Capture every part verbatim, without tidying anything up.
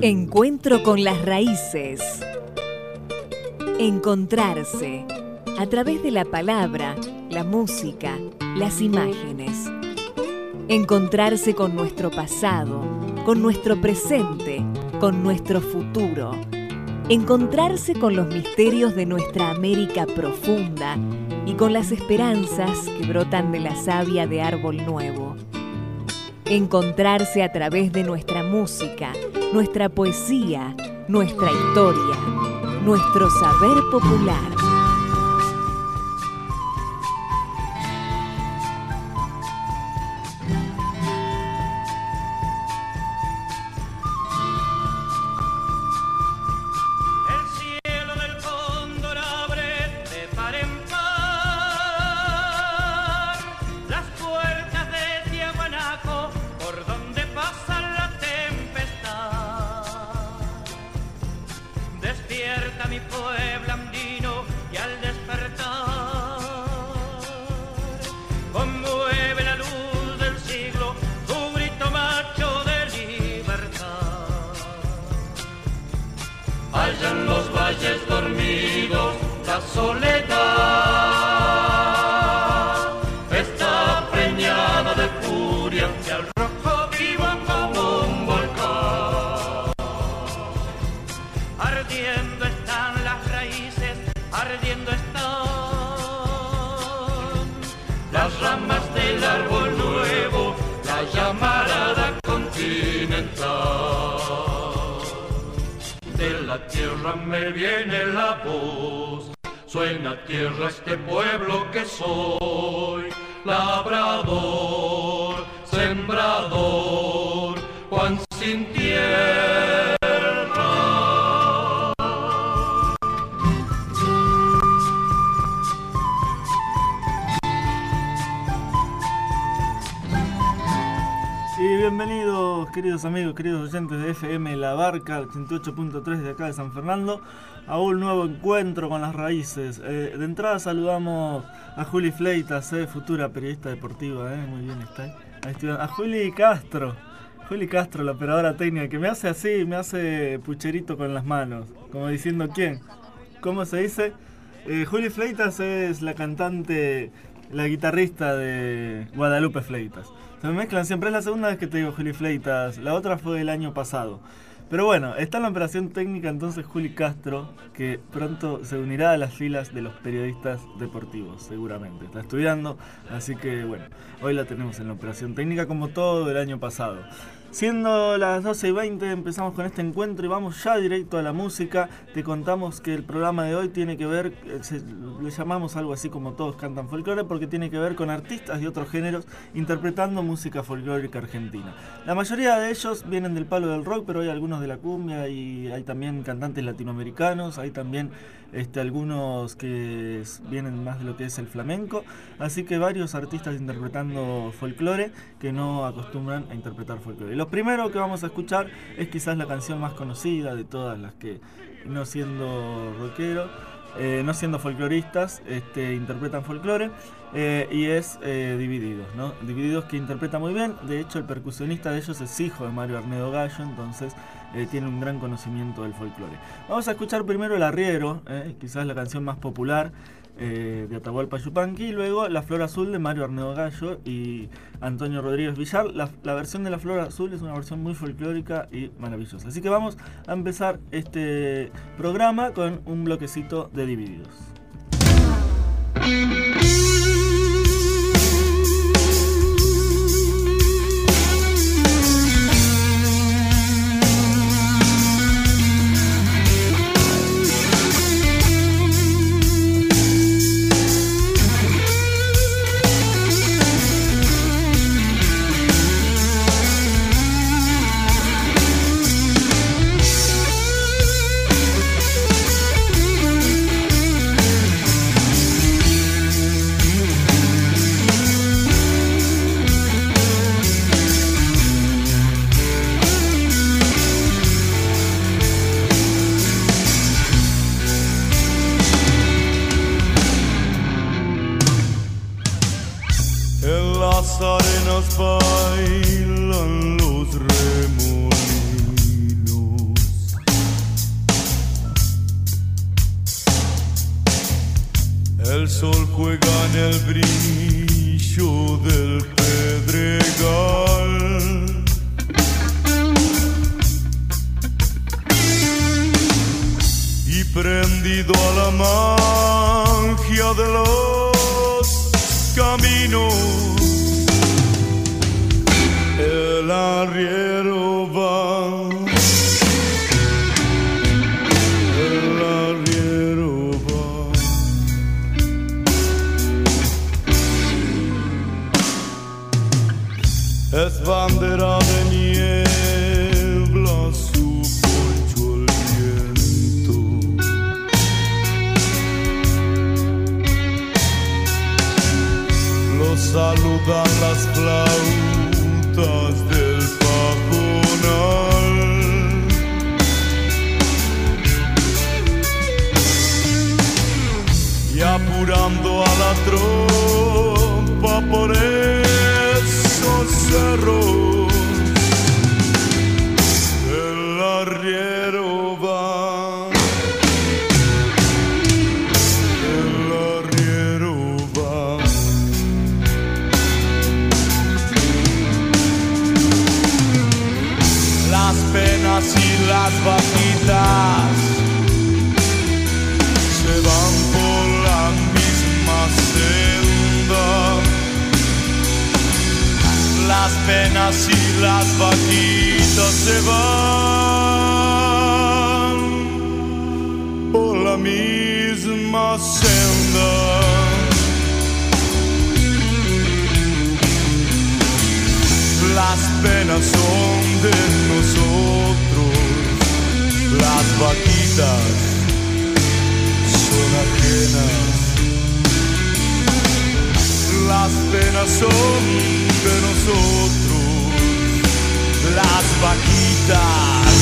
Encuentro con las raíces. Encontrarse a través de la palabra, la música, las imágenes. Encontrarse con nuestro pasado, con nuestro presente, con nuestro futuro. Encontrarse con los misterios de nuestra América profunda y con las esperanzas que brotan de la savia de árbol nuevo. Encontrarse a través de nuestra música, nuestra poesía, nuestra historia, nuestro saber popular. Me viene la voz, suena tierra este pueblo que soy, labrador, sembrador, Juan sin tierra. Y bienvenidos, queridos amigos, queridos oyentes de F M La Barca, ochenta y ocho punto tres de acá de San Fernando, a un nuevo encuentro con las raíces. Eh, de entrada saludamos a Juli Fleitas, eh, futura periodista deportiva, eh, muy bien está ahí. Ahí estoy, a Juli Castro, Juli Castro, la operadora técnica, que me hace así, me hace pucherito con las manos, como diciendo ¿quién? ¿Cómo se dice? Eh, Juli Fleitas es la cantante, la guitarrista de Guadalupe Fleitas. Se me mezclan siempre, es la segunda vez que te digo Juli Fleitas, la otra fue el año pasado. Pero bueno, está en la operación técnica entonces Juli Castro, que pronto se unirá a las filas de los periodistas deportivos, seguramente. Está estudiando, así que bueno, hoy la tenemos en la operación técnica como todo el año pasado. Siendo las doce y veinte empezamos con este encuentro y vamos ya directo a la música. Te contamos que el programa de hoy tiene que ver, se, le llamamos algo así como Todos Cantan Folclore, porque tiene que ver con artistas de otros géneros interpretando música folclórica argentina. La mayoría de ellos vienen del palo del rock, pero hay algunos de la cumbia y hay también cantantes latinoamericanos, hay también este, algunos que vienen más de lo que es el flamenco, así que varios artistas interpretando folclore que no acostumbran a interpretar folclore. Lo primero que vamos a escuchar es quizás la canción más conocida de todas las que, no siendo rockero, eh, no siendo folcloristas, este, interpretan folclore, eh, y es eh, Divididos, ¿no? Divididos, que interpreta muy bien. De hecho, el percusionista de ellos es hijo de Mario Arnedo Gallo, entonces eh, tiene un gran conocimiento del folclore. Vamos a escuchar primero El Arriero, eh, quizás la canción más popular Eh, de Atahualpa Yupanqui, y luego La Flor Azul de Mario Arnedo Gallo y Antonio Rodríguez Villar. La, la versión de La Flor Azul es una versión muy folclórica y maravillosa. Así que vamos a empezar este programa con un bloquecito de Divididos. magia de los caminos. El arriero va, el arriero va. Es bandera de niebla, su poncho el viento. Lo saludan las flautas del pajonal. Y apurando a la tropa por esos cerros, el arriero va, el arriero va. Las penas y las vaquitas se van por la misma senda. Las penas y las vaquitas se van por la misma senda. Las penas son de nosotros, las vaquitas son ajenas. Las penas son de nosotros, las vaquitas.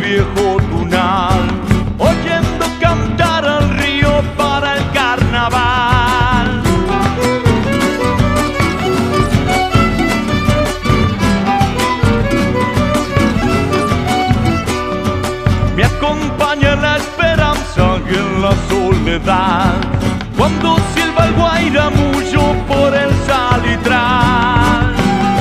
viejo tunal, oyendo cantar al río para el carnaval. Me acompaña la esperanza y en la soledad, cuando silba el guairamullo por el salitral.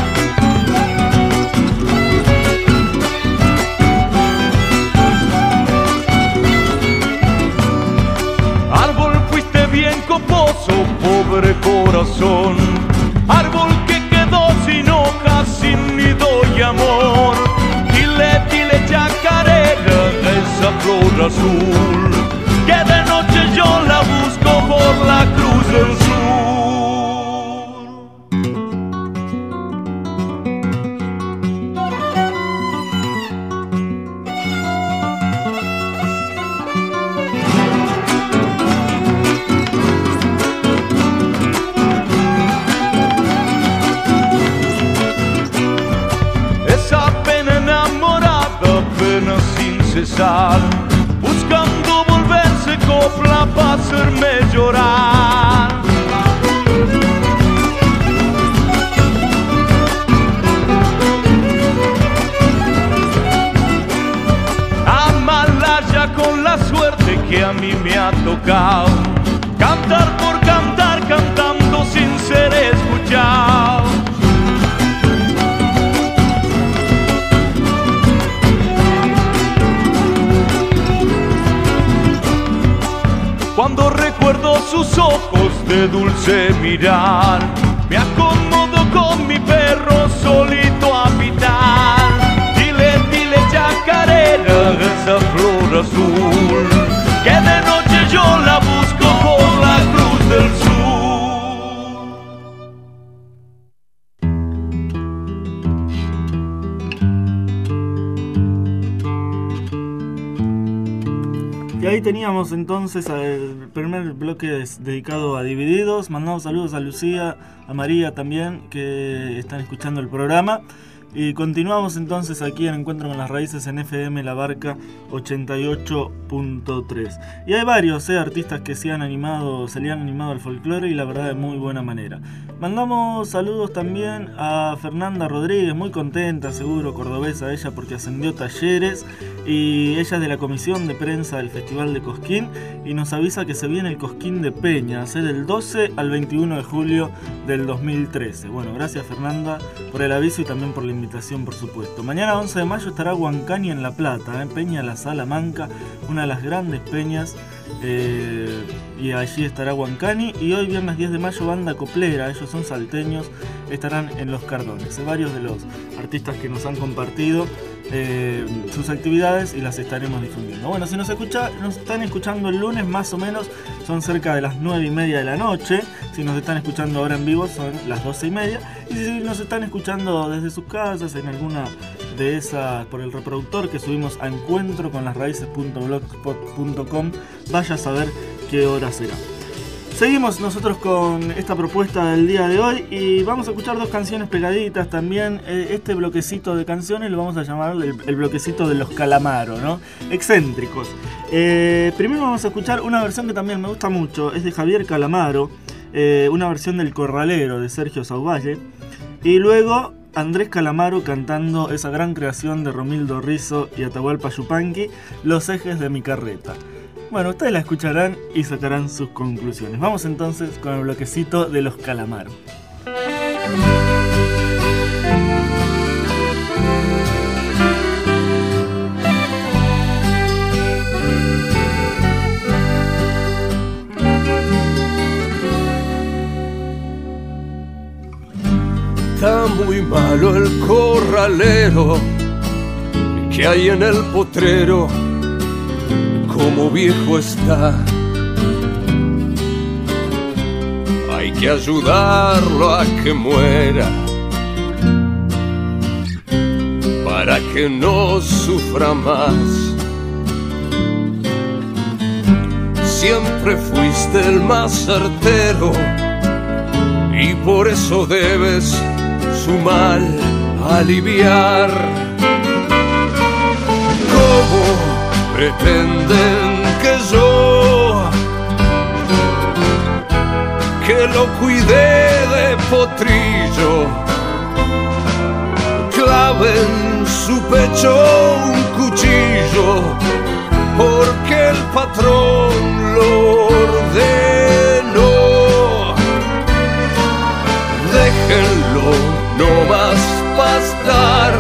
Árbol, fuiste bien coposo, pobre corazón, árbol que quedó sin hojas, sin nido y amor. Dile, dile chacarera, esa flor azul, que de noche yo la busco por la cruz del sur. Esa pena enamorada, pena sin cesar, buscando volverse copla para hacerme llorar. Amalaya con la suerte que a mí me ha tocado, cantar por cantar, cantando sin ser escuchado. Cuando recuerdo sus ojos de dulce mirar, me acomodo con mi perro solito a pitar. Dile, dile chacarera, esa flor azul, que de noche yo la busco por la cruz del sur. Y ahí teníamos entonces el primer bloque dedicado a Divididos. Mandamos saludos a Lucía, a María también, que están escuchando el programa. Y continuamos entonces aquí en Encuentro con las Raíces en F M La Barca ochenta y ocho punto tres. Y hay varios eh, artistas que se han animado, se le han animado al folclore y la verdad de muy buena manera. Mandamos saludos también a Fernanda Rodríguez, muy contenta, seguro, cordobesa ella, porque ascendió Talleres y ella es de la comisión de prensa del Festival de Cosquín y nos avisa que se viene el Cosquín de Peñas, ¿eh? del doce al veintiuno de julio del dos mil trece. Bueno, gracias Fernanda por el aviso y también por la invitación, por supuesto. Mañana once de mayo estará Huancañi en La Plata, ¿eh? Peña La Salamanca, una de las grandes peñas, eh, y allí estará Huancañi. Y hoy viernes diez de mayo Banda Coplera, ellos son salteños, estarán en Los Cardones. ¿eh? Varios de los artistas que nos han compartido Eh, sus actividades y las estaremos difundiendo. Bueno, si nos, escucha, nos están escuchando el lunes más o menos son cerca de las nueve y media de la noche. Si nos están escuchando ahora en vivo son las doce y media. Y si nos están escuchando desde sus casas en alguna de esas, por el reproductor que subimos a encuentro con las raíces punto blogspot punto com, vaya a saber qué hora será. Seguimos nosotros con esta propuesta del día de hoy y vamos a escuchar dos canciones pegaditas también. Este bloquecito de canciones lo vamos a llamar el, el bloquecito de los Calamaro, ¿no? Excéntricos. Eh, primero vamos a escuchar una versión que también me gusta mucho, es de Javier Calamaro, eh, una versión del Corralero de Sergio Sauvalle. Y luego Andrés Calamaro cantando esa gran creación de Romildo Rizzo y Atahualpa Yupanqui, Los ejes de mi carreta. Bueno, ustedes la escucharán y sacarán sus conclusiones. Vamos entonces con el bloquecito de los Calamaro. Está muy malo el corralero que hay en el potrero, como viejo está. Hay que ayudarlo a que muera para que no sufra más. Siempre fuiste el más certero y por eso debes su mal aliviar. ¿Cómo pretenden que yo, que lo cuidé de potrillo, clave en su pecho un cuchillo, porque el patrón lo ordenó. Déjenlo, no más pastar,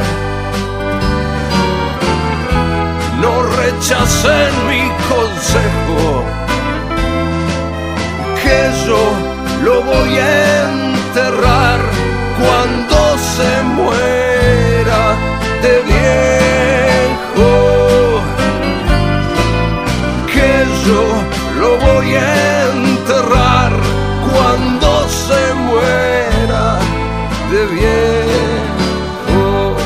no rechacen mi consejo, que yo lo voy a enterrar cuando se muera de viejo, que yo lo voy a enterrar cuando se muera de viejo.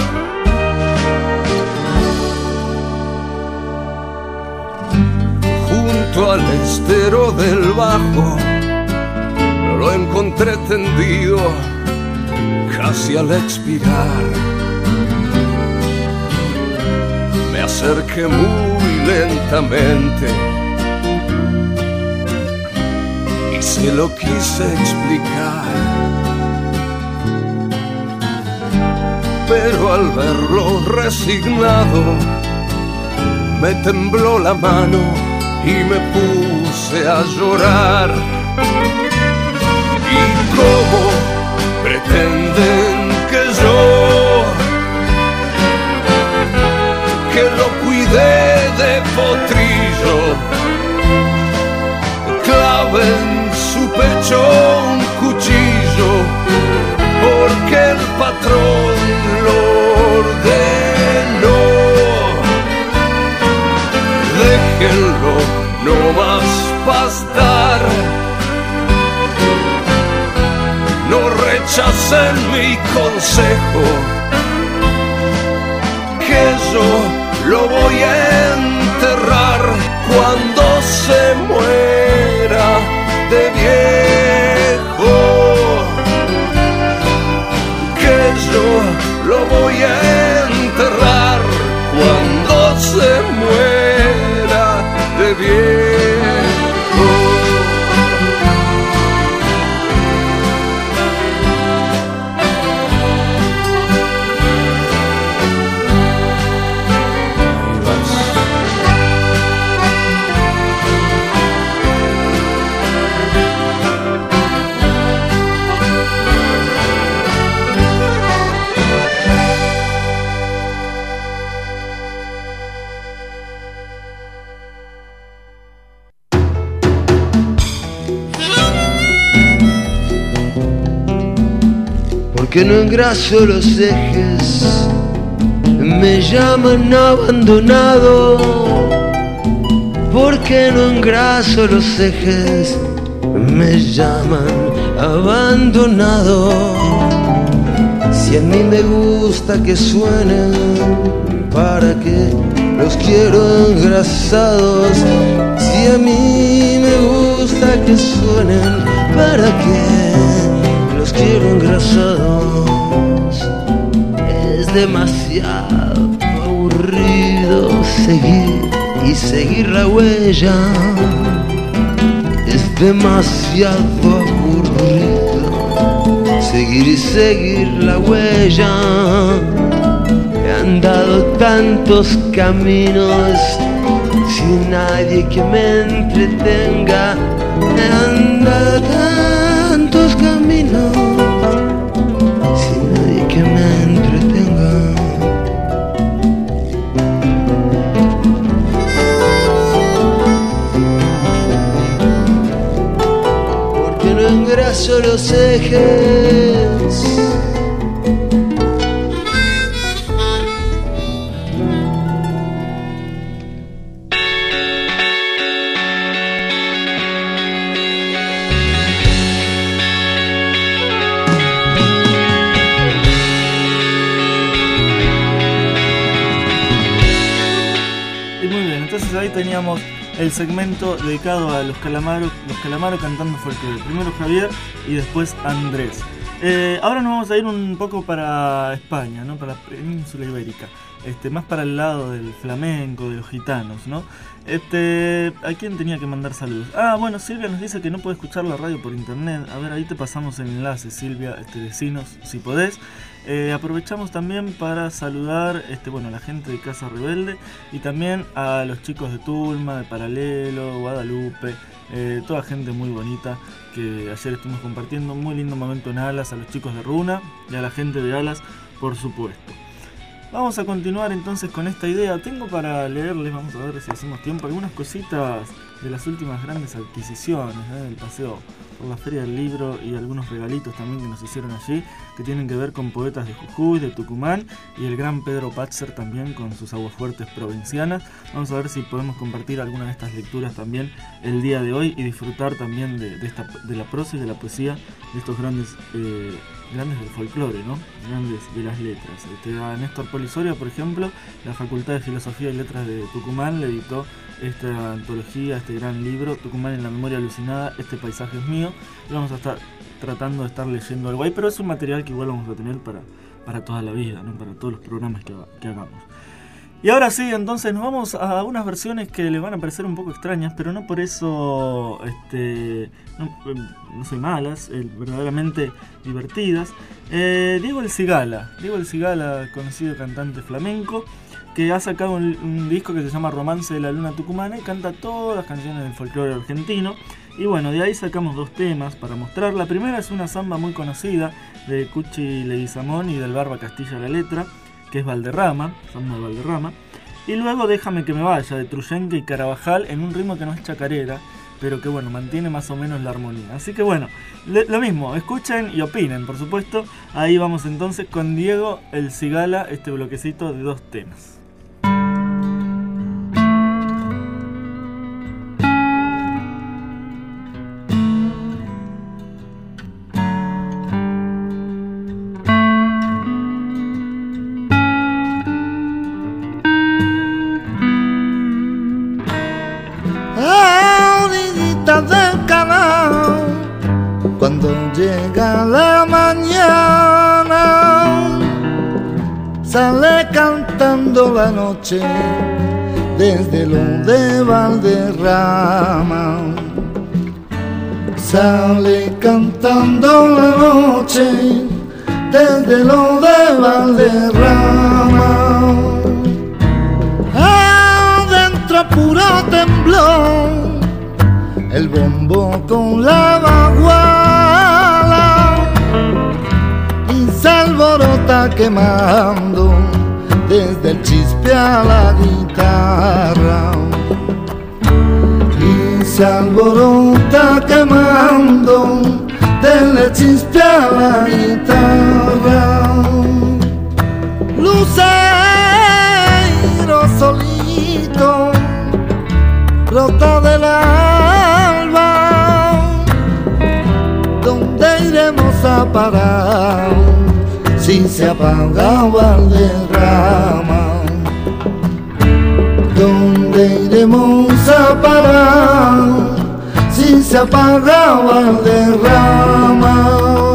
Junto al estero del Bajo lo encontré tendido casi al expirar. Me acerqué muy lentamente y se lo quise explicar, pero al verlo resignado me tembló la mano y me puse a llorar. ¿Y cómo pretenden que yo, que lo cuidé de potrillo, clave en su pecho un cuchillo, porque el patrón lo ordenó? Déjenlo, no más bastar, no rechacen mi consejo, que yo lo voy a enterrar cuando se muera de viejo, que yo lo voy a enterrar cuando se muera de viejo. Que no engraso los ejes, me llaman abandonado. Porque no engraso los ejes, me llaman abandonado. Si a mí me gusta que suenen, ¿para qué los quiero engrasados? Si a mí me gusta que suenen, ¿para qué los quiero engrasados? Es demasiado aburrido seguir y seguir la huella. Es demasiado aburrido seguir y seguir la huella. He andado tantos caminos sin nadie que me entretenga. He andado tantos caminos sin nadie que me entretenga. Porque no engraso los ejes, ahí teníamos el segmento dedicado a los Calamaro, los Calamaro cantando folclore. Primero Javier y después Andrés. Eh, ahora nos vamos a ir un poco para España, ¿no? Para la península ibérica. Este, más para el lado del flamenco, de los gitanos, ¿no? Este, ¿a quién tenía que mandar saludos? Ah, bueno, Silvia nos dice que no puede escuchar la radio por internet. A ver, ahí te pasamos el enlace, Silvia, este, decinos si podés. Eh, aprovechamos también para saludar este, bueno, a la gente de Casa Rebelde y también a los chicos de Tulma, de Paralelo, Guadalupe, eh, toda gente muy bonita que ayer estuvimos compartiendo. Muy lindo momento en Alas, a los chicos de Runa y a la gente de Alas, por supuesto. Vamos a continuar entonces con esta idea. Tengo para leerles, vamos a ver si hacemos tiempo, algunas cositas de las últimas grandes adquisiciones, ¿eh? del paseo por la Feria del Libro y algunos regalitos también que nos hicieron allí, que tienen que ver con poetas de Jujuy, de Tucumán y el gran Pedro Patzer también con sus aguafuertes provincianas. Vamos a ver si podemos compartir alguna de estas lecturas también el día de hoy y disfrutar también de, de, esta, de la prosa y de la poesía de estos grandes... Eh, grandes del folclore, ¿no? Grandes de las letras. Este, a Néstor Polisoria, por ejemplo, la Facultad de Filosofía y Letras de Tucumán le editó esta antología, este gran libro, Tucumán en la memoria alucinada, este paisaje es mío, y vamos a estar tratando de estar leyendo algo ahí, pero es un material que igual vamos a tener para, para toda la vida, ¿no? Para todos los programas que, que hagamos. Y ahora sí, entonces nos vamos a unas versiones que les van a parecer un poco extrañas, pero no por eso este, no, no soy malas, eh, verdaderamente divertidas. Eh, Diego El Cigala, Diego El Cigala, conocido cantante flamenco, que ha sacado un, un disco que se llama Romance de la Luna Tucumana y canta todas las canciones del folclore argentino. Y bueno, de ahí sacamos dos temas para mostrar. La primera es una samba muy conocida de Cuchi Leguizamón y del Barba Castilla la letra, que es Valderrama, samba de Valderrama, y luego Déjame que me vaya, de Truyenque y Carabajal, en un ritmo que no es chacarera, pero que bueno, mantiene más o menos la armonía. Así que bueno, le, lo mismo, escuchen y opinen, por supuesto. Ahí vamos entonces con Diego El Cigala, este bloquecito de dos temas. Llega la mañana, sale cantando la noche desde lo de Valderrama. Sale cantando la noche desde lo de Valderrama. Adentro puro temblor, el bombo con la baguala y se alborota quemando desde el chispe a la guitarra. Y se alborota quemando desde el chispe a la guitarra. Lucero solito brota del alba, ¿dónde iremos a parar si se apaga Valderrama? ¿Dónde iremos a parar si se apaga Valderrama?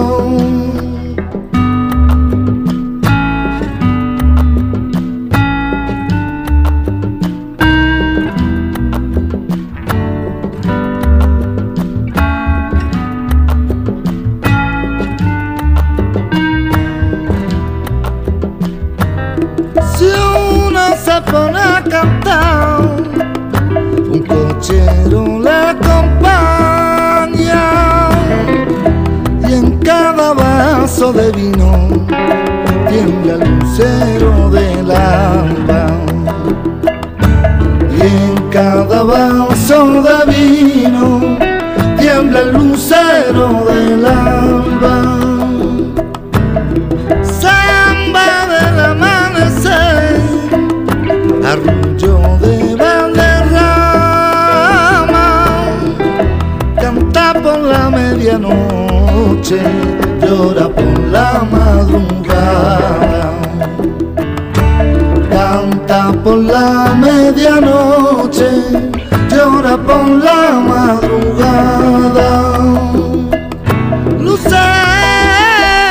Pone a cantar, un cochero le acompaña y en cada vaso de vino tiembla el lucero del alba. Y en cada vaso de vino tiembla el lucero del alba. Samba del amanecer, arrullo de Valderrama, canta por la medianoche, llora por la madrugada. Canta por la medianoche, llora por la madrugada. Lucero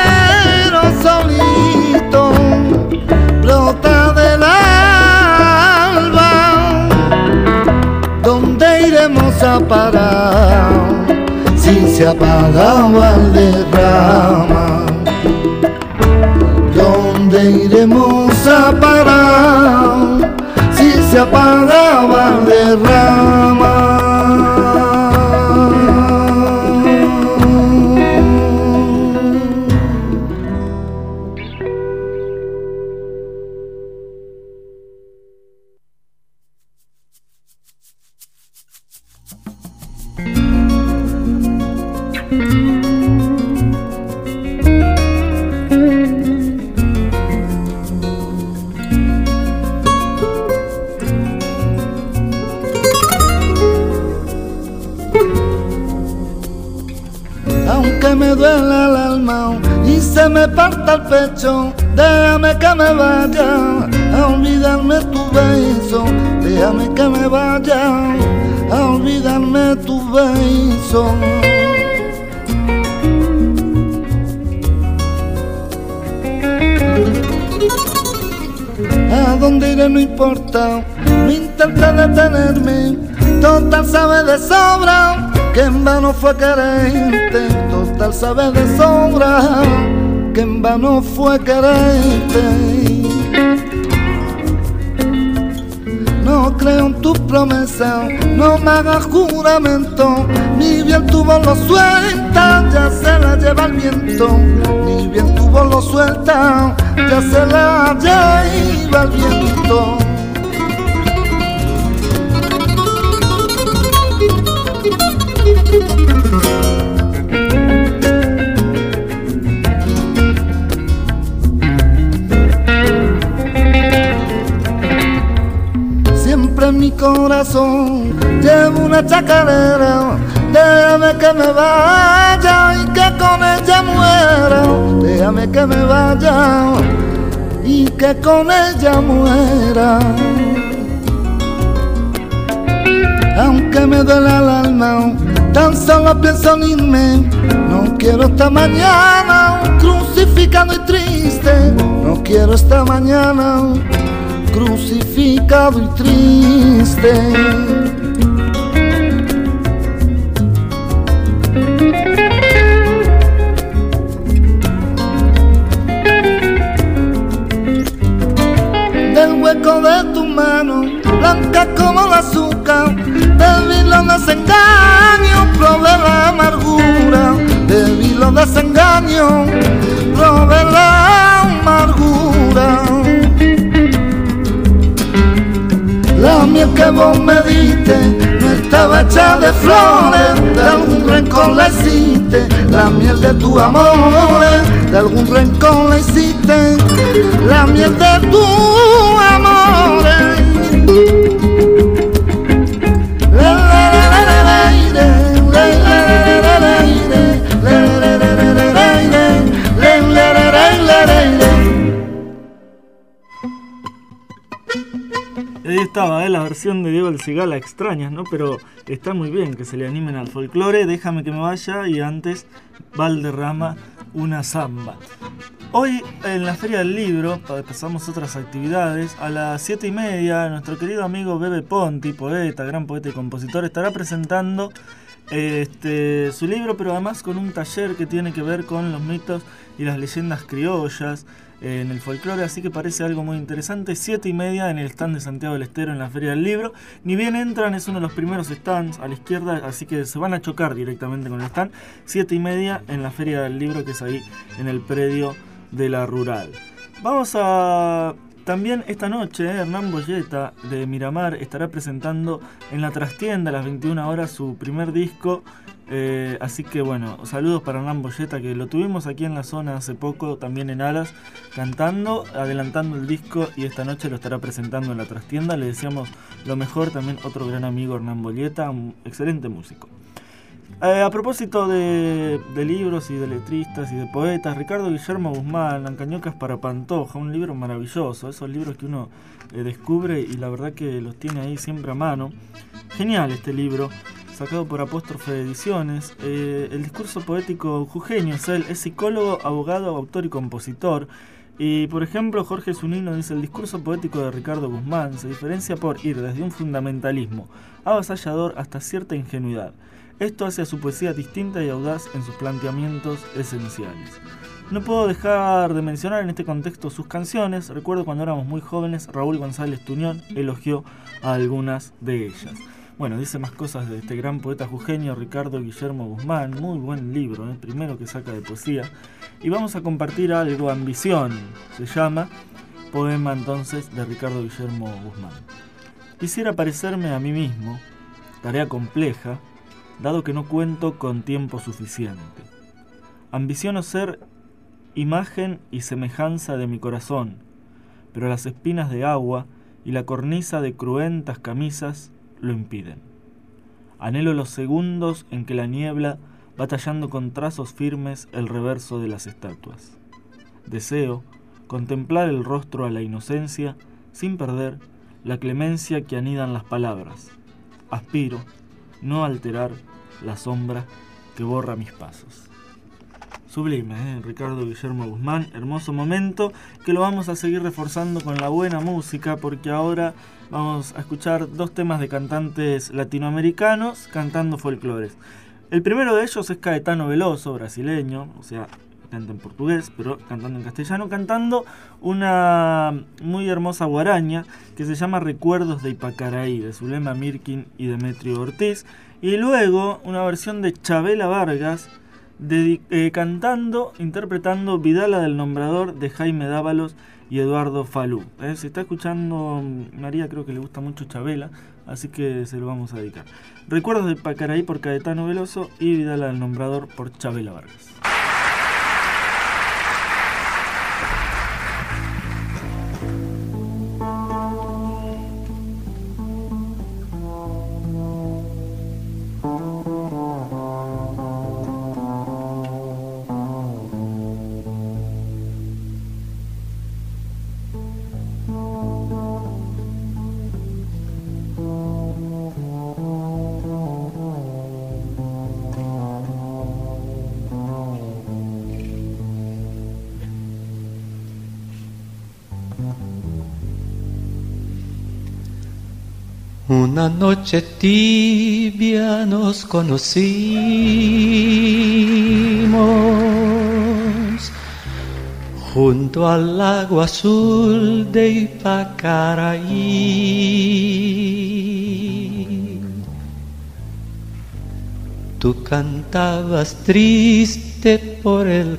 a parar si se apaga Valderrama? ¿Dónde iremos a parar si se apaga Valderrama? Aunque me duela el alma y se me parta el pecho, déjame que me vaya a olvidarme tu beso, déjame que me vaya a olvidarme tu beso. A dónde iré no importa, no intenta detenerme, total sabe de sobra que en vano fue quererte, total sabe de sobra que en vano fue quererte. No creo en tu promesa, no me hagas juramento, ni bien tu voz lo suelta, ya se la lleva el viento, ni bien tu voz lo suelta, ya se la lleva el viento. Siempre en mi corazón llevo una chacarera, déjame que me vaya y que con ella muera, déjame que me vaya y que con ella muera. Aunque me duela el alma, tan solo pienso en irme, no quiero esta mañana crucificado y triste, no quiero esta mañana crucificado y triste. Del hueco de tu mano, blanca como el azúcar, de los desengaños probé la amargura, de los desengaños probé la amargura. La miel que vos me diste no estaba hecha de flores, de algún rencor la hiciste, la miel de tu amor, de algún rencor la hiciste, la miel de tu amor. Ahí estaba, ¿eh? La versión de Diego El Cigala, extrañas, ¿no? Pero está muy bien que se le animen al folclore. Déjame que me vaya y antes Valderrama, una samba. Hoy en la Feria del Libro pasamos otras actividades. A las siete y media nuestro querido amigo Bebe Ponti, poeta, gran poeta y compositor, estará presentando este, su libro, pero además con un taller que tiene que ver con los mitos y las leyendas criollas en el folclore, así que parece algo muy interesante. Siete y media en el stand de Santiago del Estero en la Feria del Libro. Ni bien entran, es uno de los primeros stands a la izquierda, así que se van a chocar directamente con el stand. Siete y media en la Feria del Libro, que es ahí en el predio de la Rural. Vamos a... También esta noche eh, Hernán Boyeta de Miramar estará presentando en la Trastienda a las veintiuna horas su primer disco. Eh, así que bueno, saludos para Hernán Boyeta, que lo tuvimos aquí en la zona hace poco, también en Alas, cantando, adelantando el disco, y esta noche lo estará presentando en la Trastienda. Le deseamos lo mejor, también otro gran amigo, Hernán Boyeta, un excelente músico. Eh, a propósito de, de libros y de letristas y de poetas, Ricardo Guillermo Guzmán, Lancañocas para Pantoja, un libro maravilloso, esos libros que uno eh, descubre y la verdad que los tiene ahí siempre a mano. Genial este libro, sacado por Apóstrofe Ediciones. Eh, el discurso poético jujeño es él, es psicólogo, abogado, autor y compositor. Y por ejemplo, Jorge Zunino dice: el discurso poético de Ricardo Guzmán se diferencia por ir desde un fundamentalismo avasallador hasta cierta ingenuidad. Esto hace a su poesía distinta y audaz en sus planteamientos esenciales. No puedo dejar de mencionar en este contexto sus canciones. Recuerdo cuando éramos muy jóvenes, Raúl González Tuñón elogió a algunas de ellas. Bueno, dice más cosas de este gran poeta jujeño Ricardo Guillermo Guzmán. Muy buen libro, ¿eh? Primero que saca de poesía. Y vamos a compartir algo, Ambición se llama, poema entonces de Ricardo Guillermo Guzmán. Quisiera parecerme a mí mismo, tarea compleja, dado que no cuento con tiempo suficiente. Ambiciono ser imagen y semejanza de mi corazón, pero las espinas de agua y la cornisa de cruentas camisas lo impiden. Anhelo los segundos en que la niebla va tallando con trazos firmes el reverso de las estatuas. Deseo contemplar el rostro a la inocencia sin perder la clemencia que anidan las palabras. Aspiro no alterar la sombra que borra mis pasos. Sublime, ¿eh? Ricardo Guillermo Guzmán, hermoso momento que lo vamos a seguir reforzando con la buena música, porque ahora vamos a escuchar dos temas de cantantes latinoamericanos cantando folclores. El primero de ellos es Caetano Veloso, brasileño, o sea, canta en portugués, pero cantando en castellano, cantando una muy hermosa guaraña que se llama Recuerdos de Ipacaraí, de Zulema Mirkin y Demetrio Ortiz, y luego una versión de Chabela Vargas, De, eh, cantando, interpretando Vidala del Nombrador de Jaime Dávalos y Eduardo Falú. Eh, se está escuchando, María creo que le gusta mucho Chabela, así que se lo vamos a dedicar. Recuerdos de Pacaraí por Caetano Veloso y Vidala del Nombrador por Chabela Vargas. Una noche tibia nos conocimos junto al lago azul de Ipacaraí. Tú cantabas triste por el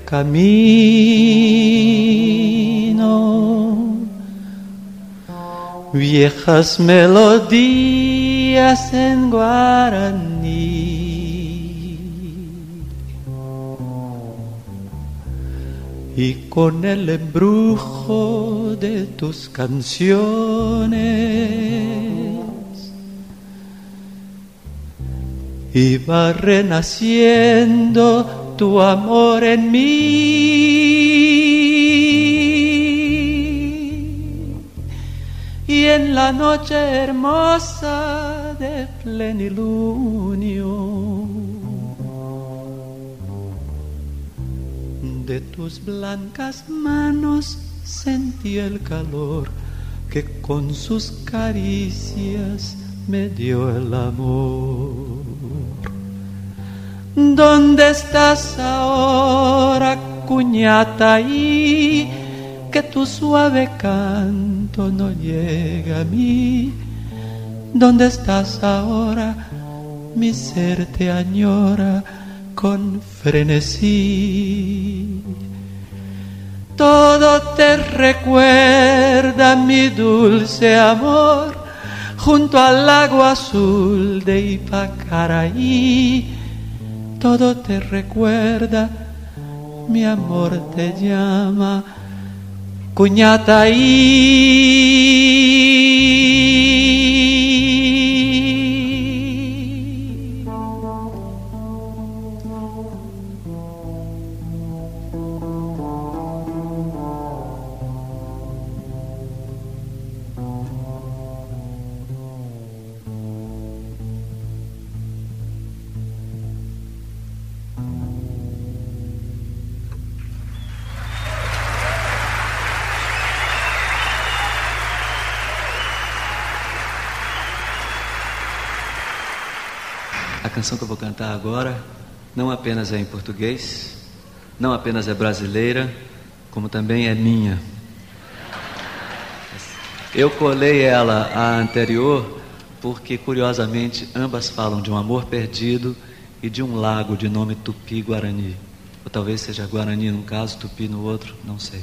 camino viejas melodías en guaraní, y con el embrujo de tus canciones iba renaciendo tu amor en mí. Y en la noche hermosa de plenilunio de tus blancas manos sentí el calor que con sus caricias me dio el amor. ¿Dónde estás ahora, Cuñataí? Que tu suave canto no llega a mí. ¿Dónde estás ahora? Mi ser te añora con frenesí. Todo te recuerda, mi dulce amor, junto al lago azul de Ipacaraí. Todo te recuerda, mi amor te llama Cuñataí. A canção que eu vou cantar agora não apenas é em português, não apenas é brasileira, como também é minha. Eu colei ela à anterior porque, curiosamente, ambas falam de um amor perdido e de um lago de nome Tupi-Guarani. Ou talvez seja Guarani num caso, Tupi no outro, não sei.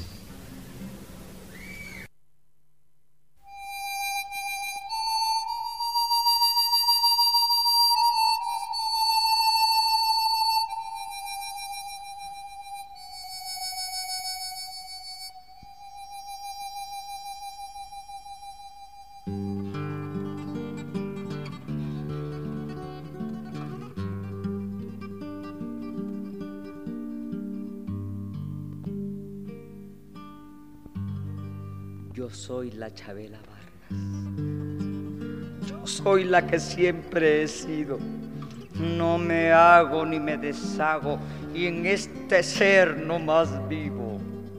Yo soy la Chabela Vargas. Yo soy la que siempre he sido. No me hago ni me deshago y en este ser no más vivo.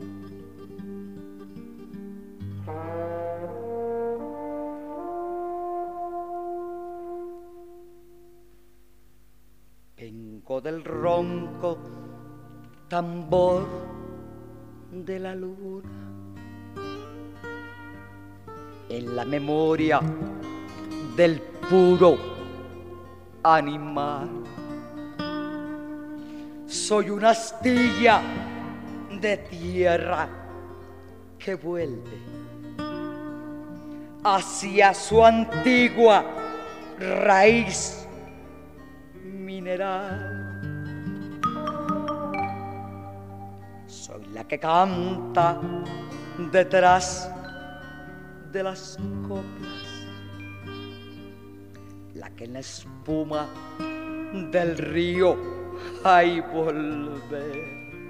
Vengo del ronco tambor de la luna. En la memoria del puro animal. Soy una astilla de tierra que vuelve hacia su antigua raíz mineral. Soy la que canta detrás de las coplas, la que en la espuma del río hay volver.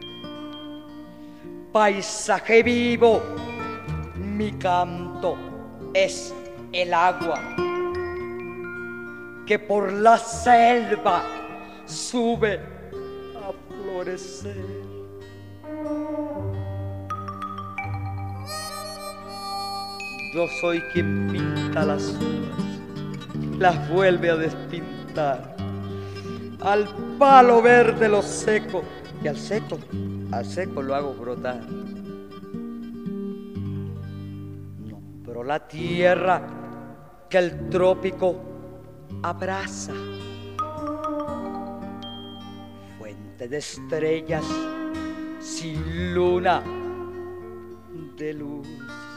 Paisaje vivo, mi canto es el agua que por la selva sube a florecer. Yo soy quien pinta las uvas, las vuelve a despintar. Al palo verde lo seco y al seco, al seco lo hago brotar. Nombro la tierra que el trópico abraza, fuente de estrellas sin luna de luz.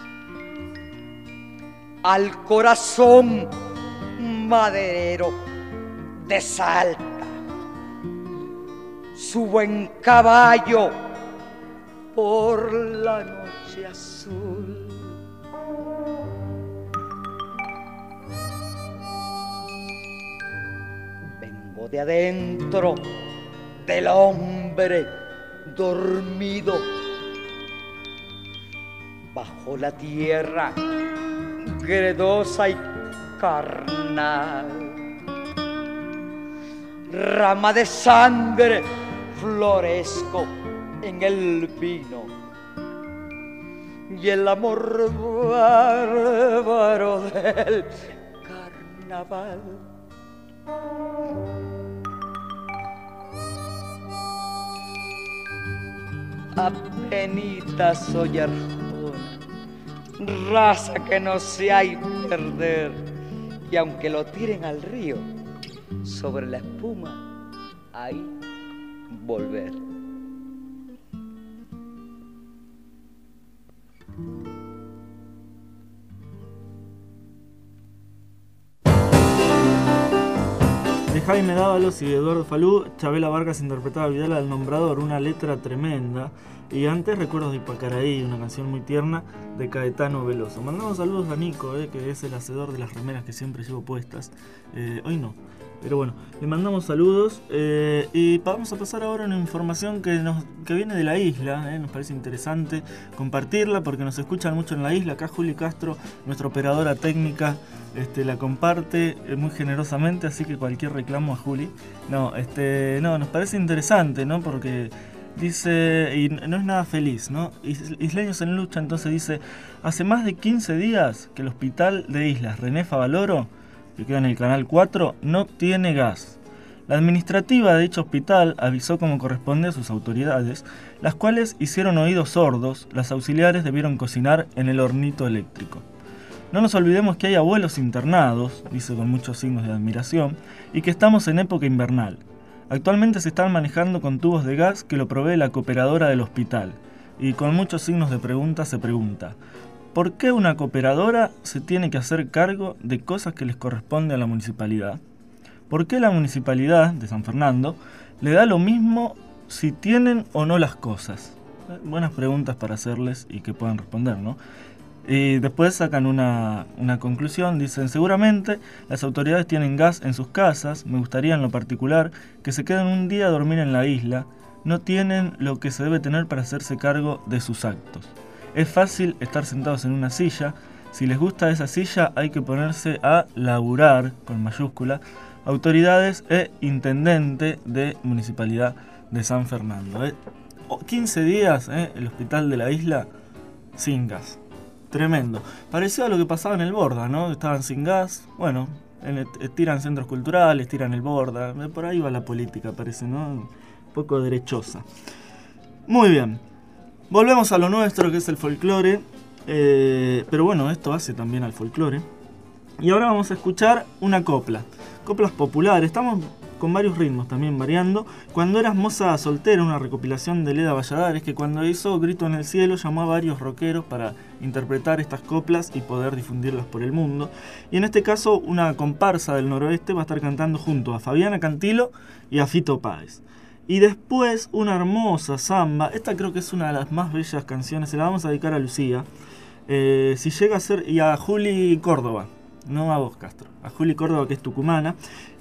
Al corazón maderero de Salta, subo en caballo por la noche azul. Vengo de adentro del hombre dormido, bajo la tierra gredosa y carnal, rama de sangre, florezco en el vino y el amor bárbaro del carnaval. Apenitas soy arjona, raza que no se hay perder, y aunque lo tiren al río, sobre la espuma hay volver. De Jaime Dávalos y de Eduardo Falú, Chabela Vargas interpretaba Vidala del Nombrador, una letra tremenda. Y antes Recuerdos de Ipacaraí, una canción muy tierna de Caetano Veloso. Mandamos saludos a Nico, eh, que es el hacedor de las remeras que siempre llevo puestas. Eh, hoy no, pero bueno, le mandamos saludos. Eh, y vamos a pasar ahora a una información que, nos, que viene de la isla. Eh, nos parece interesante compartirla porque nos escuchan mucho en la isla. Acá Juli Castro, nuestra operadora técnica, este, la comparte eh, muy generosamente, así que cualquier reclamo a Juli. No, este, no, nos parece interesante, ¿no? Porque dice, y no es nada feliz, ¿no? Isleños en Lucha entonces dice: hace más de quince días que el hospital de Islas René Favaloro, que queda en el canal cuatro, no tiene gas. La administrativa de dicho hospital avisó como corresponde a sus autoridades, las cuales hicieron oídos sordos. Las auxiliares debieron cocinar en el hornito eléctrico. No nos olvidemos que hay abuelos internados, dice con muchos signos de admiración, y que estamos en época invernal. Actualmente se están manejando con tubos de gas que lo provee la cooperadora del hospital, y con muchos signos de pregunta se pregunta, ¿por qué una cooperadora se tiene que hacer cargo de cosas que les corresponde a la municipalidad? ¿Por qué la municipalidad de San Fernando le da lo mismo si tienen o no las cosas? Buenas preguntas para hacerles y que puedan responder, ¿no? Y después sacan una, una conclusión, dicen, seguramente las autoridades tienen gas en sus casas, me gustaría en lo particular que se queden un día a dormir en la isla, no tienen lo que se debe tener para hacerse cargo de sus actos. Es fácil estar sentados en una silla, si les gusta esa silla hay que ponerse a laburar, con mayúscula, autoridades e intendente de Municipalidad de San Fernando. ¿eh? quince días ¿eh? el hospital de la isla sin gas. Tremendo. Parecido a lo que pasaba en el Borda, ¿no? Estaban sin gas. Bueno, en el, tiran centros culturales, tiran el Borda. Por ahí va la política, parece, ¿no? Un poco derechosa. Muy bien. Volvemos a lo nuestro, que es el folclore. Eh, pero bueno, esto hace también al folclore. Y ahora vamos a escuchar una copla. Coplas populares. Estamos con varios ritmos también variando. Cuando eras moza soltera, una recopilación de Leda Valladares, que cuando hizo Grito en el Cielo llamó a varios rockeros para interpretar estas coplas y poder difundirlas por el mundo. Y en este caso una comparsa del noroeste va a estar cantando junto a Fabiana Cantilo y a Fito Páez. Y después una hermosa samba, esta creo que es una de las más bellas canciones, se la vamos a dedicar a Lucía, eh, si llega a ser, y a Juli Córdoba, no a vos Castro, a Juli Córdoba que es tucumana,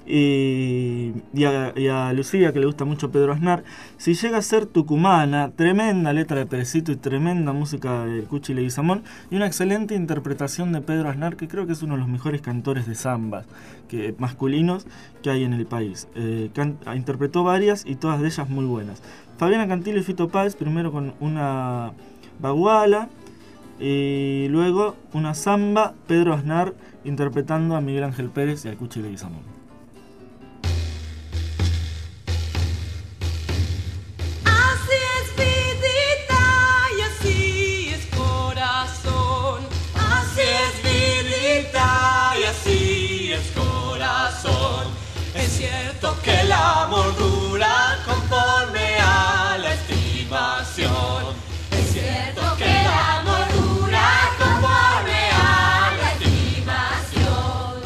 y, y, a, y a Lucía que le gusta mucho Pedro Aznar. Si llega a ser tucumana, tremenda letra de Perecito y tremenda música de Cuchi Leguizamón y una excelente interpretación de Pedro Aznar, que creo que es uno de los mejores cantores de zambas que, masculinos que hay en el país. Eh, can, interpretó varias y todas de ellas muy buenas. Fabiana Cantilo y Fito Páez primero con una baguala y luego una zamba, Pedro Aznar interpretando a Miguel Ángel Pérez y a Cuchi Leguizamón. Es cierto que el amor dura conforme a la estimación. Es cierto que el amor dura conforme a la estimación.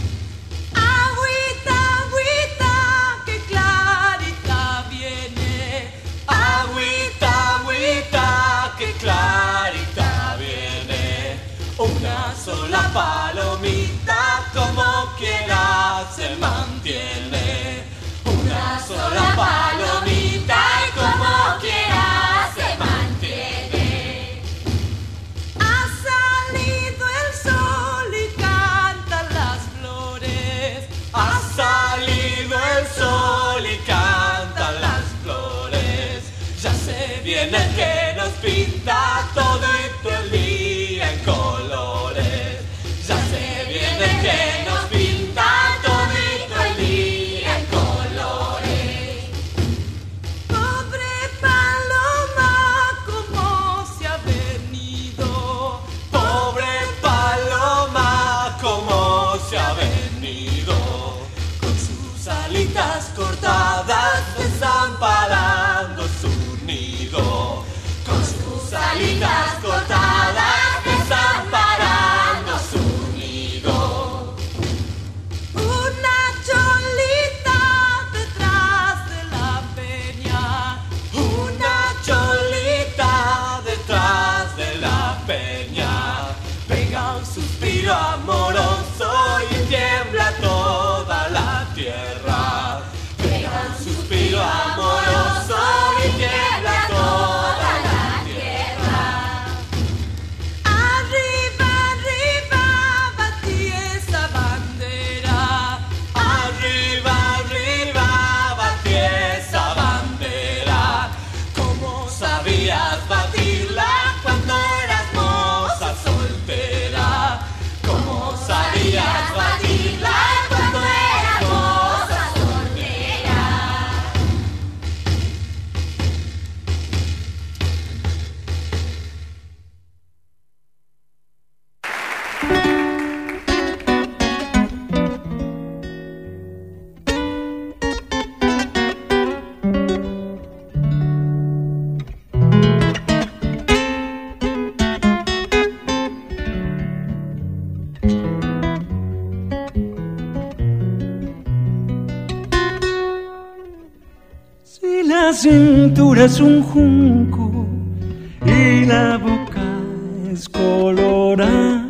Agüita, agüita, que clarita viene. Agüita, agüita, que clarita viene. Una sola palomita como quiera se mantiene. Una sola palomita y como quiera se mantiene. Ha salido el sol y cantan las flores. Ha salido el sol y cantan las flores. Ya se viene el que nos pinta todo el día en colores. Ya se viene el que nos pinta todito el día en colores. Pobre paloma, cómo se ha venido. Pobre paloma, cómo se ha venido. Con sus alitas cortadas desamparando su nido. Con sus alitas cortadas desamparando su nido. Una cholita detrás de la peña. Una cholita detrás de la peña. Pega un suspiro amoroso y tiembla toda la tierra. Pega un suspiro amoroso y tiembla toda la tierra. cintura es un junco y la boca es colorada.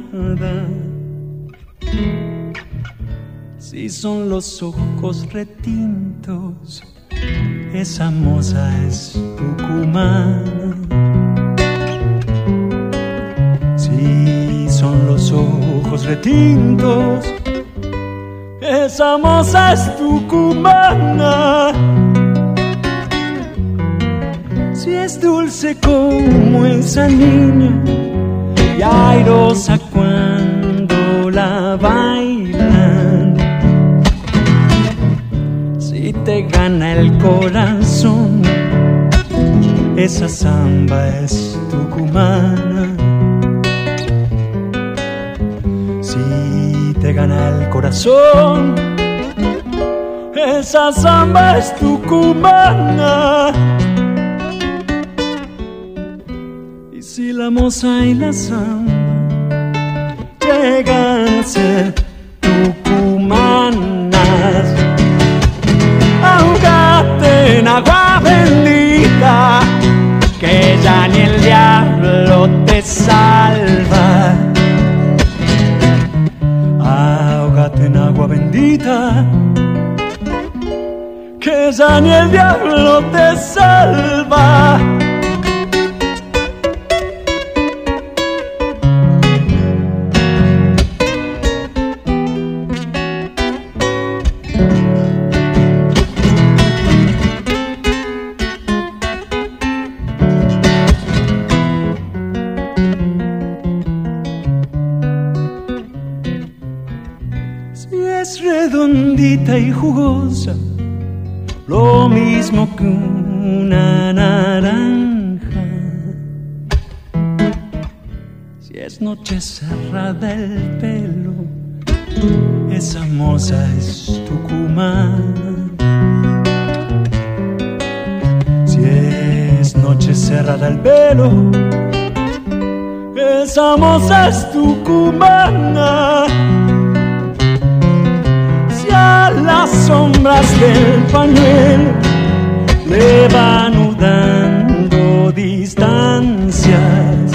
Si son los ojos retintos, esa moza es tucumana. Si son los ojos retintos, esa moza es tucumana. Si es dulce como esa niña y airosa cuando la bailan, si te gana el corazón, esa samba es tucumana. Si te gana el corazón, esa samba es tucumana. Y si la moza y la samba llegan a ser tucumanas, ahógate en agua bendita, que ya ni el diablo te salva. Ahógate en agua bendita, que ya ni el diablo te salva. Redondita y jugosa, lo mismo que una naranja. Si es noche cerrada el pelo, esa moza es tucumana. Si es noche cerrada el pelo, esa moza es tucumana. A las sombras del pañuelo le va anudando distancias.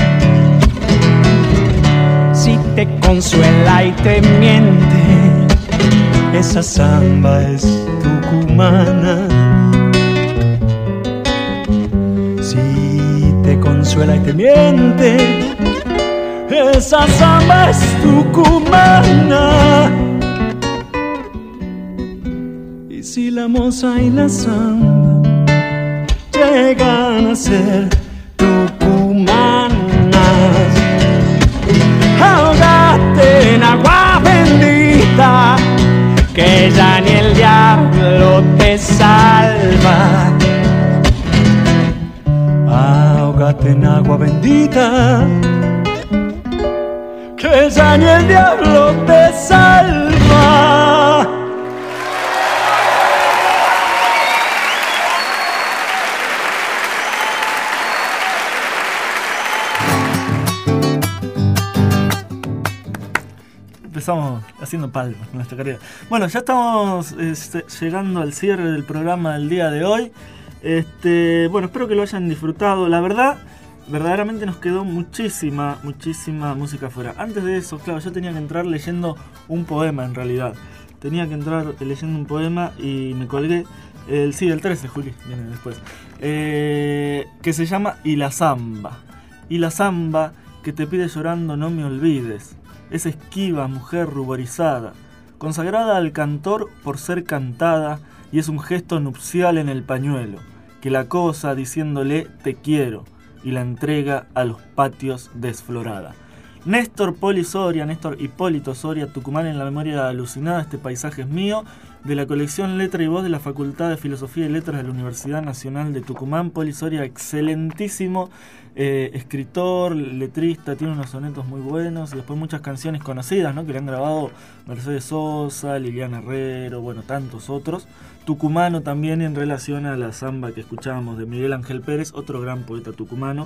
Si te consuela y te miente, esa samba es tucumana. Si te consuela y te miente, esa samba es tucumana. Y si la moza y la samba llegan a ser tucumanas, ahógate en agua bendita, que ya ni el diablo te salva. Ahógate en agua bendita, que ya ni el diablo te salva. Empezamos haciendo palmas con nuestra carrera. Bueno, ya estamos este, llegando al cierre del programa del día de hoy. Este, bueno, espero que lo hayan disfrutado. La verdad, verdaderamente nos quedó muchísima, muchísima música afuera. Antes de eso, claro, yo tenía que entrar leyendo un poema en realidad. Tenía que entrar leyendo un poema y me colgué. El, sí, el trece, Juli, viene después. Eh, que se llama Y la Zamba. Y la Zamba que te pide llorando no me olvides. Es esquiva mujer ruborizada, consagrada al cantor por ser cantada, y es un gesto nupcial en el pañuelo, que la acosa diciéndole te quiero, y la entrega a los patios desflorada. Néstor Poli Soria, Néstor Hipólito Soria, Tucumán en la memoria alucinada, este paisaje es mío, de la colección Letra y Voz de la Facultad de Filosofía y Letras de la Universidad Nacional de Tucumán. Poli Soria, excelentísimo eh, escritor, letrista, tiene unos sonetos muy buenos y después muchas canciones conocidas, ¿no?, que le han grabado Mercedes Sosa, Liliana Herrero, bueno, tantos otros. Tucumano también en relación a la zamba que escuchábamos de Miguel Ángel Pérez, otro gran poeta tucumano.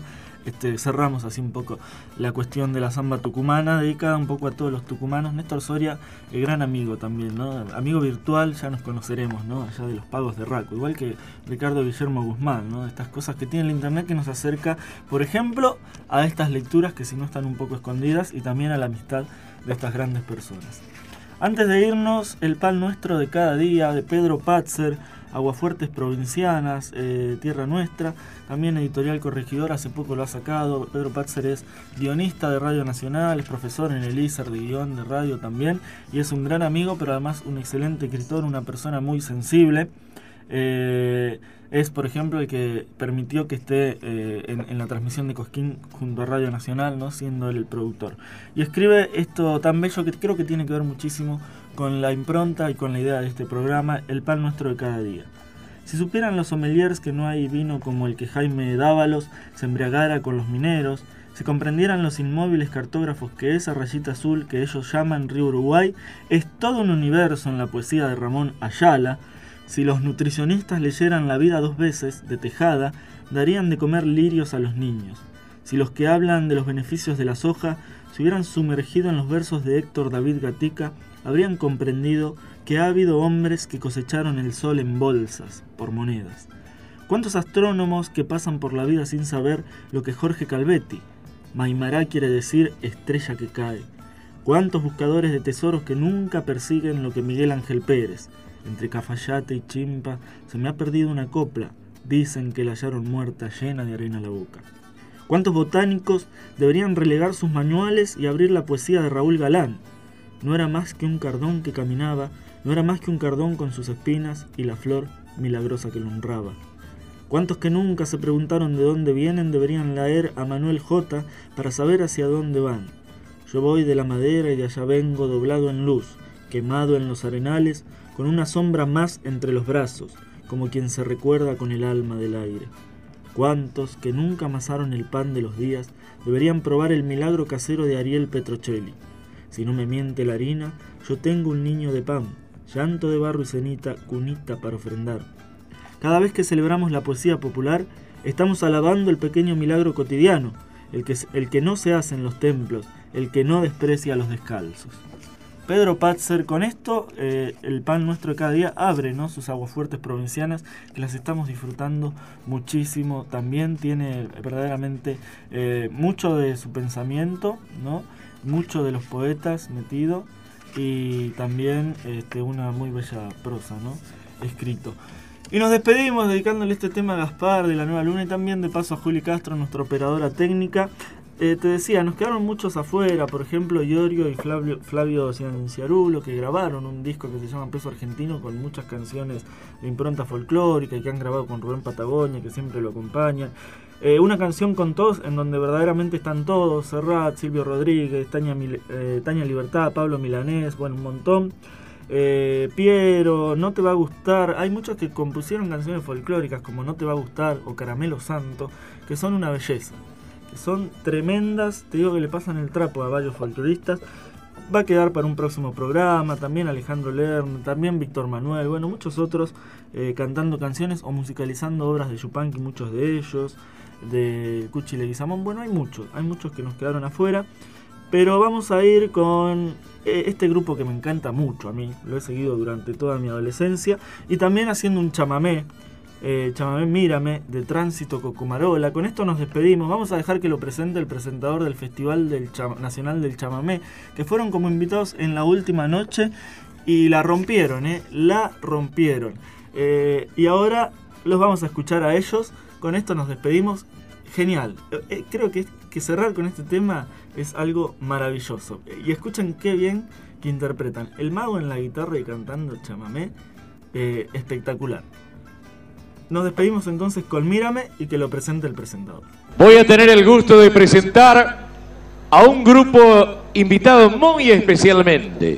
este, cerramos así un poco la cuestión de la samba tucumana, dedicada un poco a todos los tucumanos. Néstor Soria, el gran amigo también, ¿no? Amigo virtual, ya nos conoceremos, ¿no? Allá de los pagos de Raco, igual que Ricardo Guillermo Guzmán, ¿no? Estas cosas que tiene el internet que nos acerca, por ejemplo, a estas lecturas que si no están un poco escondidas, y también a la amistad de estas grandes personas. Antes de irnos, el pan nuestro de cada día, de Pedro Patzer, Aguafuertes Provincianas, eh, Tierra Nuestra, también Editorial Corregidor, hace poco lo ha sacado. Pedro Patzer es guionista de Radio Nacional, es profesor en el I S E R de guión de radio también, y es un gran amigo, pero además un excelente escritor, una persona muy sensible. Eh, es, por ejemplo, el que permitió que esté eh, en, en la transmisión de Cosquín junto a Radio Nacional, ¿no? Siendo él el productor. Y escribe esto tan bello que creo que tiene que ver muchísimo con la impronta y con la idea de este programa, el pan nuestro de cada día. Si supieran los sommeliers que no hay vino como el que Jaime Dávalos se embriagara con los mineros, si comprendieran los inmóviles cartógrafos que esa rayita azul que ellos llaman Río Uruguay es todo un universo en la poesía de Ramón Ayala, si los nutricionistas leyeran La vida dos veces, de Tejada, darían de comer lirios a los niños. Si los que hablan de los beneficios de la soja se hubieran sumergido en los versos de Héctor David Gatica, habrían comprendido que ha habido hombres que cosecharon el sol en bolsas, por monedas. ¿Cuántos astrónomos que pasan por la vida sin saber lo que Jorge Calvetti? Maimará quiere decir estrella que cae. ¿Cuántos buscadores de tesoros que nunca persiguen lo que Miguel Ángel Pérez? Entre Cafayate y Chimpa se me ha perdido una copla, dicen que la hallaron muerta llena de arena la boca. ¿Cuántos botánicos deberían relegar sus manuales y abrir la poesía de Raúl Galán? No era más que un cardón que caminaba, no era más que un cardón con sus espinas y la flor milagrosa que lo honraba. ¿Cuántos que nunca se preguntaron de dónde vienen deberían leer a Manuel J. para saber hacia dónde van? Yo voy de la madera y de allá vengo doblado en luz, quemado en los arenales, con una sombra más entre los brazos, como quien se recuerda con el alma del aire. ¿Cuántos que nunca amasaron el pan de los días deberían probar el milagro casero de Ariel Petrocelli? Si no me miente la harina, yo tengo un niño de pan, llanto de barro y cenita, cunita para ofrendar. Cada vez que celebramos la poesía popular, estamos alabando el pequeño milagro cotidiano, el que, el que no se hace en los templos, el que no desprecia a los descalzos. Pedro Patzer, con esto, eh, el pan nuestro de cada día abre, ¿no?, sus Aguafuertes Provincianas, que las estamos disfrutando muchísimo. También tiene verdaderamente eh, mucho de su pensamiento, ¿no?, mucho de los poetas metido, y también este, una muy bella prosa, ¿no?, escrito. Y nos despedimos dedicándole este tema a Gaspar de la Nueva Luna, y también de paso a Juli Castro, nuestra operadora técnica. Eh, te decía, nos quedaron muchos afuera, por ejemplo Iorio y Flavio, Flavio Cianciarulo, que grabaron un disco que se llama Peso Argentino con muchas canciones de impronta folclórica y que han grabado con Rubén Patagonia, que siempre lo acompañan. Eh, una canción con todos, en donde verdaderamente están todos: Serrat, Silvio Rodríguez, Tania, eh, Tania Libertad, Pablo Milanés, bueno, un montón. Eh, Piero, No te va a gustar. Hay muchos que compusieron canciones folclóricas como No te va a gustar o Caramelo Santo, que son una belleza, que son tremendas. Te digo que le pasan el trapo a varios folcloristas. Va a quedar para un próximo programa. También Alejandro Lerner, también Víctor Manuel, bueno, muchos otros eh, cantando canciones o musicalizando obras de Yupanqui, muchos de ellos, de Cuchi Leguizamón. Bueno, hay muchos, hay muchos que nos quedaron afuera. Pero vamos a ir con este grupo que me encanta mucho a mí, lo he seguido durante toda mi adolescencia, y también haciendo un chamamé, eh, chamamé Mírame, de Tránsito Cocomarola. Con esto nos despedimos, vamos a dejar que lo presente el presentador del Festival del Cham- Nacional del Chamamé, que fueron como invitados en la última noche y la rompieron, eh, la rompieron. Eh, y ahora los vamos a escuchar a ellos, con esto nos despedimos. Genial, eh, creo que, que cerrar con este tema es algo maravilloso. Y escuchen qué bien que interpretan el mago en la guitarra y cantando chamamé, eh, espectacular. Nos despedimos entonces con Mírame y que lo presente el presentador. Voy a tener el gusto de presentar a un grupo invitado muy especialmente,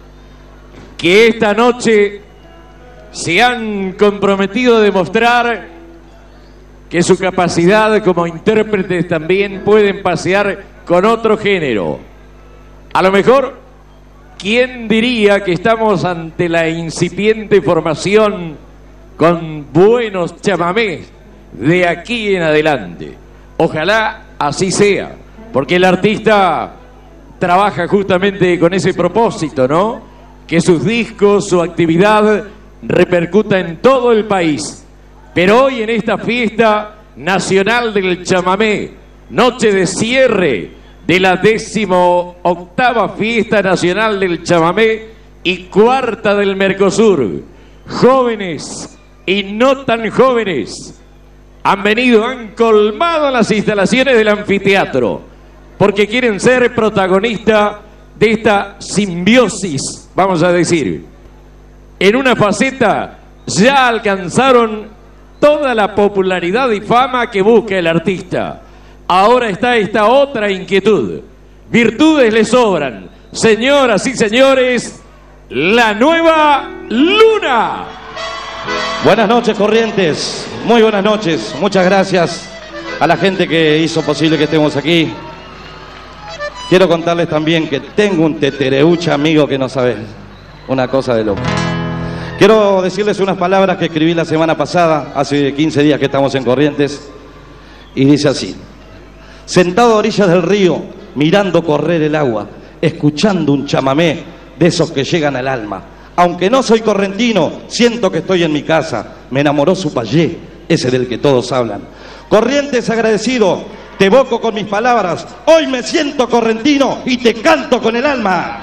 que esta noche se han comprometido a demostrar que su capacidad como intérpretes también pueden pasear con otro género. A lo mejor, ¿quién diría que estamos ante la incipiente formación con buenos chamamés de aquí en adelante? Ojalá así sea, porque el artista trabaja justamente con ese propósito, ¿no? Que sus discos, su actividad repercuta en todo el país. Pero hoy en esta fiesta nacional del chamamé, noche de cierre de la décimo octava fiesta nacional del chamamé y cuarta del Mercosur, jóvenes y no tan jóvenes han venido, han colmado las instalaciones del anfiteatro porque quieren ser protagonistas de esta simbiosis, vamos a decir. En una faceta ya alcanzaron toda la popularidad y fama que busca el artista. Ahora está esta otra inquietud. Virtudes le sobran. Señoras y señores, la nueva luna. Buenas noches, Corrientes. Muy buenas noches. Muchas gracias a la gente que hizo posible que estemos aquí. Quiero contarles también que tengo un tetereucha amigo que no sabe, una cosa de loco. Quiero decirles unas palabras que escribí la semana pasada, hace quince días que estamos en Corrientes, y dice así: sentado a orillas del río, mirando correr el agua, escuchando un chamamé de esos que llegan al alma. Aunque no soy correntino, siento que estoy en mi casa. Me enamoró su payé, ese del que todos hablan. Corrientes agradecido, te evoco con mis palabras. Hoy me siento correntino y te canto con el alma.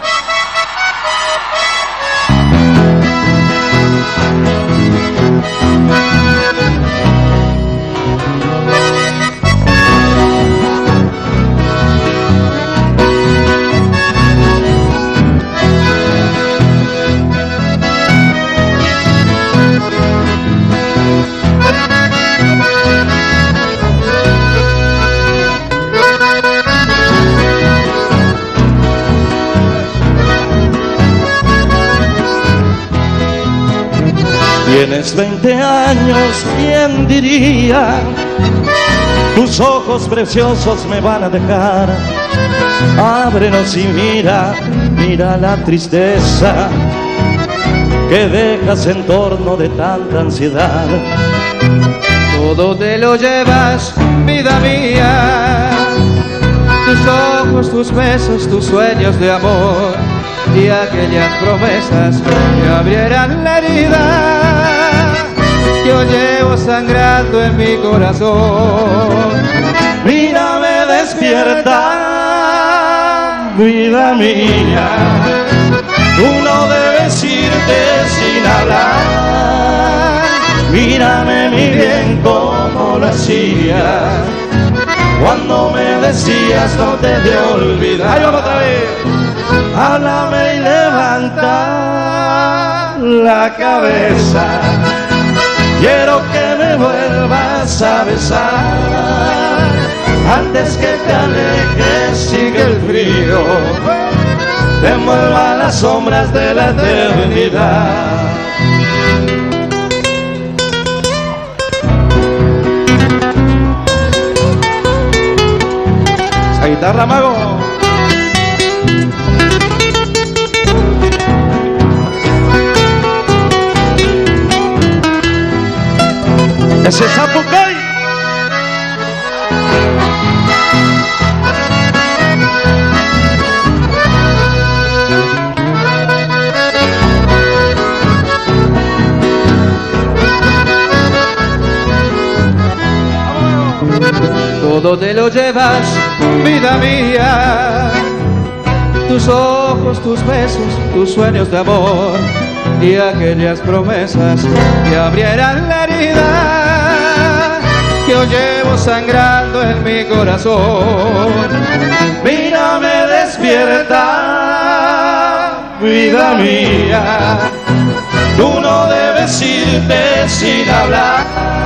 Tienes veinte años, ¿quién diría? Tus ojos preciosos me van a dejar. Ábrenos y mira, mira la tristeza que dejas en torno de tanta ansiedad. Todo te lo llevas, vida mía. Tus ojos, tus besos, tus sueños de amor y aquellas promesas que abrieran la herida que yo llevo sangrando en mi corazón. Mírame despierta, vida mía, tú no debes irte sin hablar. Mírame mi bien como lo hacía cuando me decías no te de olvidar. Ahí vamos otra vez. Háblame y levanta la cabeza. Quiero que me vuelvas a besar antes que te alejes y que el frío te envuelva las sombras de la eternidad. Esa guitarra, mago. Ese Zapucay. Todo te lo llevas, vida mía. Tus ojos, tus besos, tus sueños de amor y aquellas promesas que abrieran la herida que yo llevo sangrando en mi corazón. Mírame despierta, vida mía, tú no debes irte sin hablar.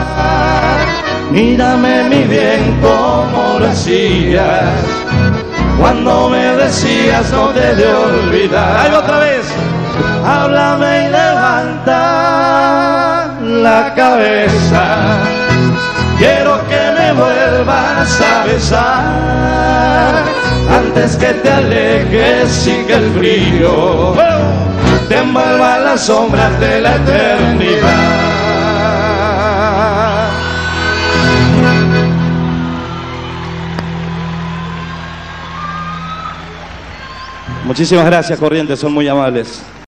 Mírame mi bien como lo hacías cuando me decías no te de olvidar. Ahí otra vez. Háblame y levanta la cabeza. Quiero que me vuelvas a besar antes que te alejes y que el frío te envuelva las sombras de la eternidad. Muchísimas gracias, Corrientes, son muy amables.